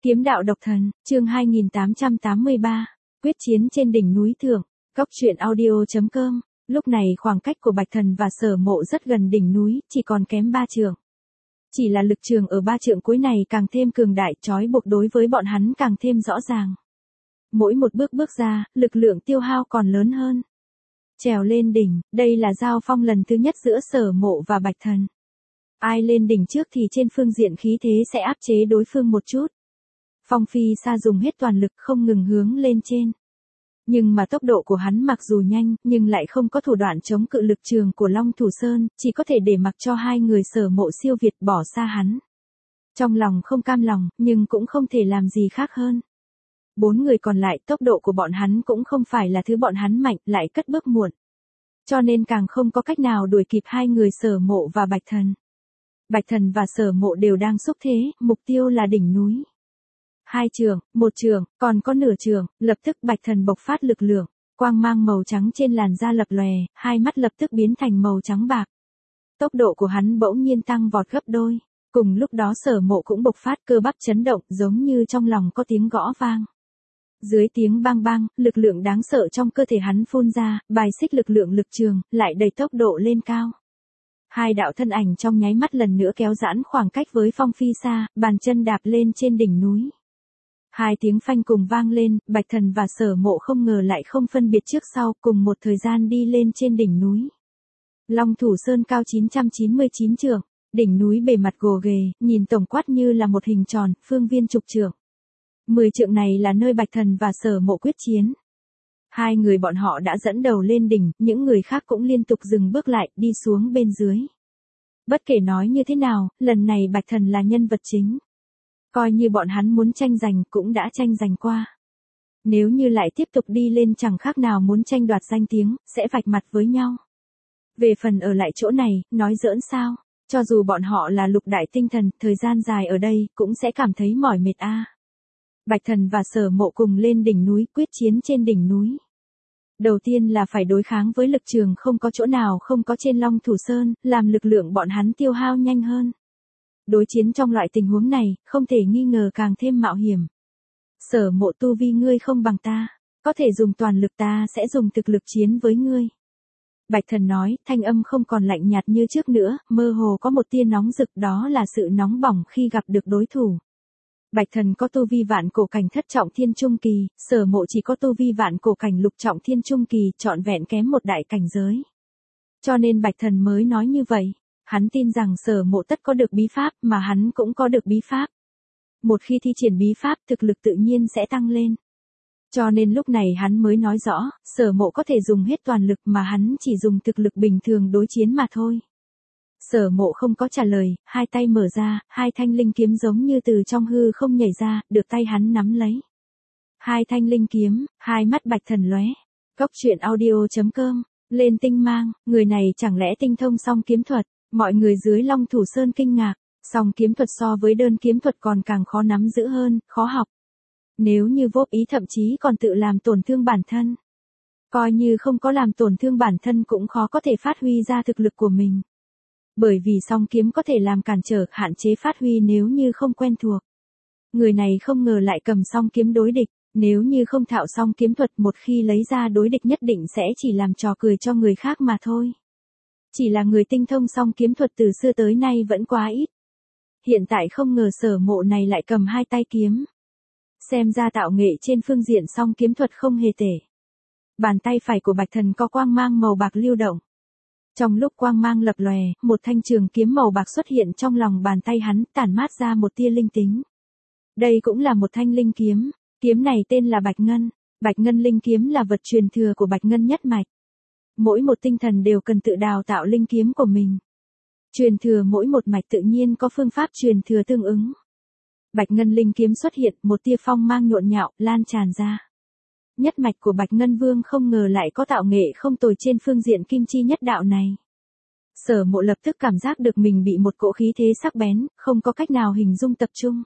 Kiếm đạo độc thần, chương 2883, quyết chiến trên đỉnh núi thượng, góc truyện audio.com, lúc này khoảng cách của Bạch Thần và Sở Mộ rất gần đỉnh núi, chỉ còn kém 3 trượng. Chỉ là lực trường ở 3 trượng cuối này càng thêm cường đại, trói buộc đối với bọn hắn càng thêm rõ ràng. Mỗi một bước bước ra, lực lượng tiêu hao còn lớn hơn. Trèo lên đỉnh, đây là giao phong lần thứ nhất giữa Sở Mộ và Bạch Thần. Ai lên đỉnh trước thì trên phương diện khí thế sẽ áp chế đối phương một chút. Phong Phi Sa dùng hết toàn lực không ngừng hướng lên trên. Nhưng mà tốc độ của hắn mặc dù nhanh, nhưng lại không có thủ đoạn chống cự lực trường của Long Thủ Sơn, chỉ có thể để mặc cho hai người Sở Mộ siêu việt bỏ xa hắn. Trong lòng không cam lòng, nhưng cũng không thể làm gì khác hơn. 4 người còn lại, tốc độ của bọn hắn cũng không phải là thứ bọn hắn mạnh, lại cất bước muộn. Cho nên càng không có cách nào đuổi kịp hai người Sở Mộ và Bạch Thần. Bạch Thần và Sở Mộ đều đang xúc thế, mục tiêu là đỉnh núi. 2 trường, 1 trường, còn có nửa trường, lập tức Bạch Thần bộc phát lực lượng, quang mang màu trắng trên làn da lập lòe, hai mắt lập tức biến thành màu trắng bạc. Tốc độ của hắn bỗng nhiên tăng vọt gấp đôi, cùng lúc đó Sở Mộ cũng bộc phát cơ bắp chấn động, giống như trong lòng có tiếng gõ vang. Dưới tiếng bang bang, lực lượng đáng sợ trong cơ thể hắn phun ra, bài xích lực lượng lực trường, lại đẩy tốc độ lên cao. Hai đạo thân ảnh trong nháy mắt lần nữa kéo giãn khoảng cách với Phong Phi Sa, bàn chân đạp lên trên đỉnh núi. Hai tiếng phanh cùng vang lên, Bạch Thần và Sở Mộ không ngờ lại không phân biệt trước sau, cùng một thời gian đi lên trên đỉnh núi. Long Thủ Sơn cao 999 trượng, đỉnh núi bề mặt gồ ghề, nhìn tổng quát như là một hình tròn, phương viên chục trượng. 10 trượng này là nơi Bạch Thần và Sở Mộ quyết chiến. Hai người bọn họ đã dẫn đầu lên đỉnh, những người khác cũng liên tục dừng bước lại, đi xuống bên dưới. Bất kể nói như thế nào, lần này Bạch Thần là nhân vật chính. Coi như bọn hắn muốn tranh giành cũng đã tranh giành qua. Nếu như lại tiếp tục đi lên chẳng khác nào muốn tranh đoạt danh tiếng, sẽ vạch mặt với nhau. Về phần ở lại chỗ này, nói giỡn sao, cho dù bọn họ là lục đại tinh thần, thời gian dài ở đây, cũng sẽ cảm thấy mỏi mệt a. Bạch Thần và Sở Mộ cùng lên đỉnh núi, quyết chiến trên đỉnh núi. Đầu tiên là phải đối kháng với lực trường không có chỗ nào không có trên Long Thủ Sơn, làm lực lượng bọn hắn tiêu hao nhanh hơn. Đối chiến trong loại tình huống này, không thể nghi ngờ càng thêm mạo hiểm. Sở Mộ tu vi ngươi không bằng ta, có thể dùng toàn lực, ta sẽ dùng thực lực chiến với ngươi. Bạch Thần nói, thanh âm không còn lạnh nhạt như trước nữa, mơ hồ có một tia nóng rực, đó là sự nóng bỏng khi gặp được đối thủ. Bạch Thần có tu vi vạn cổ cảnh thất trọng thiên trung kỳ, Sở Mộ chỉ có tu vi vạn cổ cảnh lục trọng thiên trung kỳ, trọn vẹn kém một đại cảnh giới. Cho nên Bạch Thần mới nói như vậy. Hắn tin rằng Sở Mộ tất có được bí pháp, mà hắn cũng có được bí pháp. Một khi thi triển bí pháp, thực lực tự nhiên sẽ tăng lên. Cho nên lúc này hắn mới nói rõ, Sở Mộ có thể dùng hết toàn lực mà hắn chỉ dùng thực lực bình thường đối chiến mà thôi. Sở Mộ không có trả lời, hai tay mở ra, hai thanh linh kiếm giống như từ trong hư không nhảy ra, được tay hắn nắm lấy. Hai thanh linh kiếm, hai mắt Bạch Thần lóe. Góc truyện audio.com, lên tinh mang, người này chẳng lẽ tinh thông song kiếm thuật. Mọi người dưới Long Thủ Sơn kinh ngạc, song kiếm thuật so với đơn kiếm thuật còn càng khó nắm giữ hơn, khó học. Nếu như vô ý thậm chí còn tự làm tổn thương bản thân. Coi như không có làm tổn thương bản thân cũng khó có thể phát huy ra thực lực của mình. Bởi vì song kiếm có thể làm cản trở, hạn chế phát huy nếu như không quen thuộc. Người này không ngờ lại cầm song kiếm đối địch, nếu như không thạo song kiếm thuật một khi lấy ra đối địch nhất định sẽ chỉ làm trò cười cho người khác mà thôi. Chỉ là người tinh thông song kiếm thuật từ xưa tới nay vẫn quá ít. Hiện tại không ngờ Sở Mộ này lại cầm hai tay kiếm. Xem ra tạo nghệ trên phương diện song kiếm thuật không hề tệ. Bàn tay phải của Bạch Thần có quang mang màu bạc lưu động. Trong lúc quang mang lập lòe, một thanh trường kiếm màu bạc xuất hiện trong lòng bàn tay hắn, tản mát ra một tia linh tính. Đây cũng là một thanh linh kiếm, kiếm này tên là Bạch Ngân. Bạch Ngân linh kiếm là vật truyền thừa của Bạch Ngân nhất mạch. Mỗi một tinh thần đều cần tự đào tạo linh kiếm của mình. Truyền thừa mỗi một mạch tự nhiên có phương pháp truyền thừa tương ứng. Bạch Ngân linh kiếm xuất hiện, một tia phong mang nhộn nhạo, lan tràn ra. Nhất mạch của Bạch Ngân Vương không ngờ lại có tạo nghệ không tồi trên phương diện kim chi nhất đạo này. Sở Mộ lập tức cảm giác được mình bị một cỗ khí thế sắc bén, không có cách nào hình dung tập trung.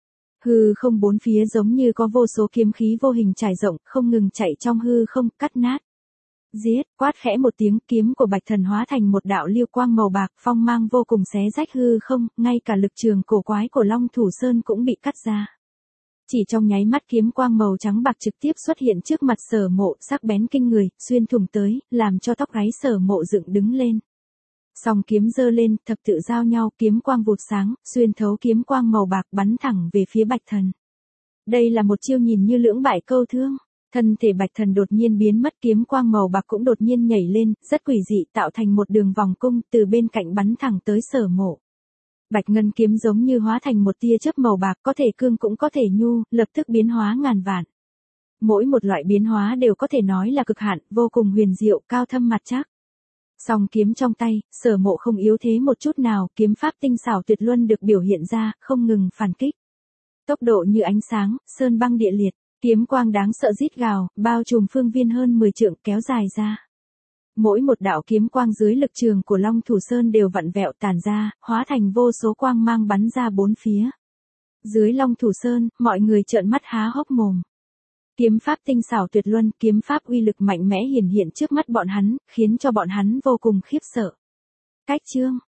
Hư không bốn phía giống như có vô số kiếm khí vô hình trải rộng, không ngừng chạy trong hư không, cắt nát. Giết, quát khẽ một tiếng, kiếm của Bạch Thần hóa thành một đạo lưu quang màu bạc, phong mang vô cùng xé rách hư không, ngay cả lực trường cổ quái của Long Thủ Sơn cũng bị cắt ra. Chỉ trong nháy mắt kiếm quang màu trắng bạc trực tiếp xuất hiện trước mặt Sở Mộ, sắc bén kinh người, xuyên thủng tới, làm cho tóc gáy Sở Mộ dựng đứng lên. Song kiếm giơ lên, thập tự giao nhau, kiếm quang vụt sáng, xuyên thấu kiếm quang màu bạc bắn thẳng về phía Bạch Thần. Đây là một chiêu nhìn như lưỡng bại câu thương. Thân thể Bạch Thần đột nhiên biến mất, kiếm quang màu bạc cũng đột nhiên nhảy lên, rất quỷ dị, tạo thành một đường vòng cung từ bên cạnh bắn thẳng tới Sở Mộ. Bạch ngân kiếm giống như hóa thành một tia chớp màu bạc, có thể cương cũng có thể nhu, lập tức biến hóa ngàn vạn. Mỗi một loại biến hóa đều có thể nói là cực hạn, vô cùng huyền diệu, cao thâm mặt chắc. Song kiếm trong tay, Sở Mộ không yếu thế một chút nào, kiếm pháp tinh xảo tuyệt luân được biểu hiện ra, không ngừng phản kích. Tốc độ như ánh sáng, sơn băng địa liệt, kiếm quang đáng sợ rít gào, bao trùm phương viên hơn 10 trượng kéo dài ra. Mỗi một đạo kiếm quang dưới lực trường của Long Thủ Sơn đều vặn vẹo tàn ra, hóa thành vô số quang mang bắn ra bốn phía. Dưới Long Thủ Sơn, mọi người trợn mắt há hốc mồm. Kiếm pháp tinh xảo tuyệt luân, kiếm pháp uy lực mạnh mẽ hiển hiện trước mắt bọn hắn, khiến cho bọn hắn vô cùng khiếp sợ. Cách chương